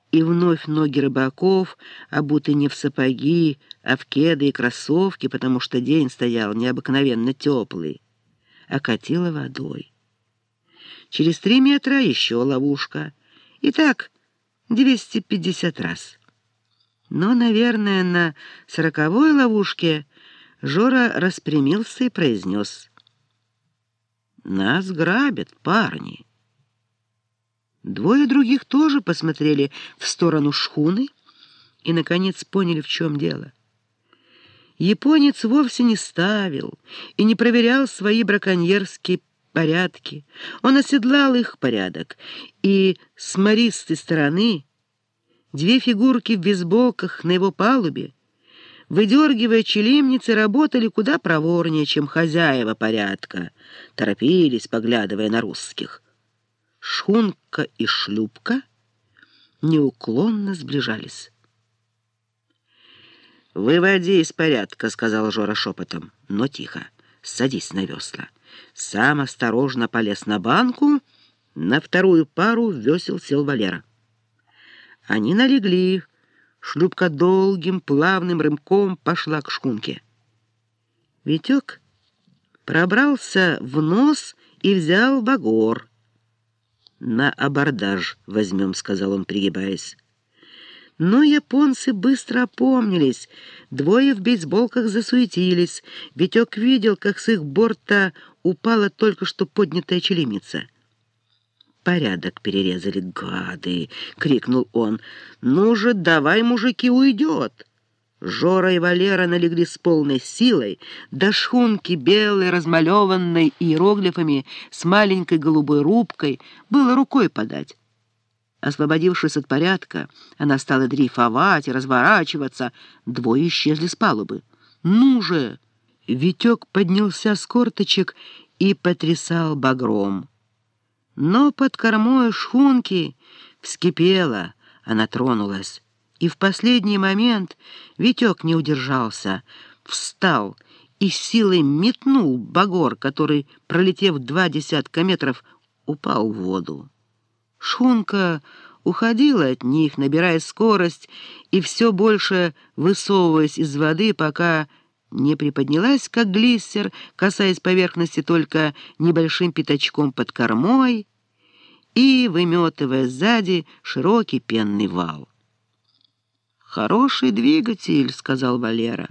И вновь ноги рыбаков, обуты не в сапоги, а в кеды и кроссовки, потому что день стоял необыкновенно теплый, окатило водой. Через 3 метра еще ловушка. И так 250 раз. Но, наверное, на 40-й ловушке Жора распрямился и произнес: «Нас грабят, парни». 2 других тоже посмотрели в сторону шхуны и, наконец, поняли, в чем дело. Японец вовсе не ставил и не проверял свои браконьерские порядки. Он оседлал их порядок, и с мористой стороны 2 фигурки в бейсболках на его палубе, выдергивая челимницы, работали куда проворнее, чем хозяева порядка, торопились, поглядывая на русских. Шхунка и шлюпка неуклонно сближались. «Выводи из порядка», — сказал Жора шепотом, но тихо. «Садись на весла». Сам осторожно полез на банку, на 2-ю пару весел сел Валера. Они налегли. Шлюпка долгим плавным рымком пошла к шхунке. Витек пробрался в нос и взял багор. «На абордаж возьмем», — сказал он, пригибаясь. Но японцы быстро опомнились. 2 в бейсболках засуетились. Витек видел, как с их борта упала только что поднятая челимница. «Порядок перерезали, гады!» — крикнул он. «Ну же, давай, мужики, уйдет!» Жора и Валера налегли с полной силой. До шхунки белой, размалеванной иероглифами, с маленькой голубой рубкой, было рукой подать. Освободившись от порядка, она стала дрейфовать и разворачиваться. 2 исчезли с палубы. «Ну же!» Витек поднялся с корточек и потрясал багром. Но под кормой шхунки вскипела, она тронулась. И в последний момент Витек не удержался, встал и силой метнул багор, который, пролетев 20 метров, упал в воду. Шхунка уходила от них, набирая скорость и все больше высовываясь из воды, пока не приподнялась, как глиссер, касаясь поверхности только небольшим пятачком под кормой и выметывая сзади широкий пенный вал. «Хороший двигатель», — сказал Валера.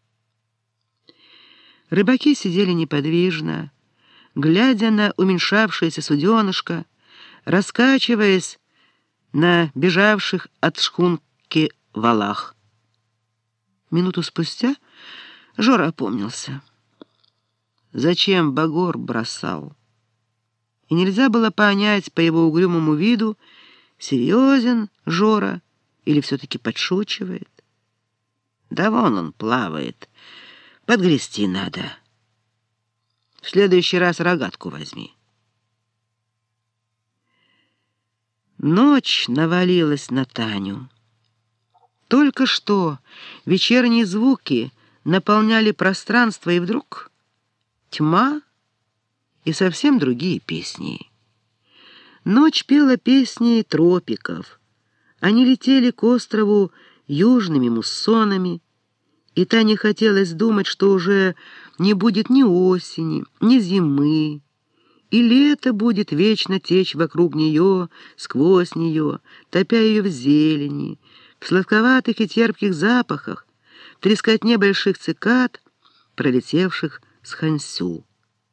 Рыбаки сидели неподвижно, глядя на уменьшавшееся суденышко, раскачиваясь на бежавших от шхунки валах. Минуту спустя Жора опомнился. Зачем багор бросал? И нельзя было понять по его угрюмому виду, серьезен Жора или все-таки подшучивает. Да вон он плавает, подгрести надо. В следующий раз рогатку возьми. Ночь навалилась на Таню. Только что вечерние звуки наполняли пространство, и вдруг тьма и совсем другие песни. Ночь пела песни тропиков. Они летели к острову южными муссонами, и Тане хотелось думать, что уже не будет ни осени, ни зимы, и лето будет вечно течь вокруг нее, сквозь нее, топя ее в зелени, в сладковатых и терпких запахах, в трескотне больших цикад, пролетевших с Хансю.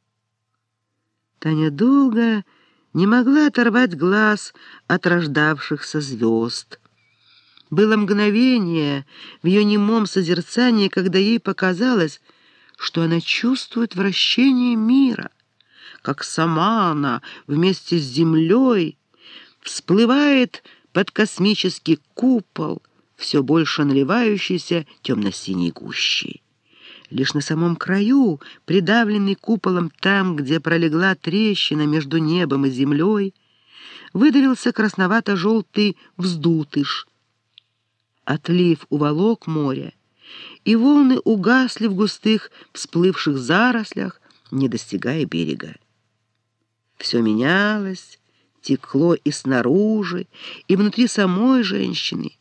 Таня долго не могла оторвать глаз от рождавшихся звезд. Было мгновение в ее немом созерцании, когда ей показалось, что она чувствует вращение мира, как сама она вместе с землей всплывает под космический купол, все больше наливающийся темно-синей гущей. Лишь на самом краю, придавленный куполом там, где пролегла трещина между небом и землей, выдавился красновато-желтый вздутыш. Отлив уволок море, и волны угасли в густых всплывших зарослях, не достигая берега. Все менялось, текло и снаружи, и внутри самой женщины.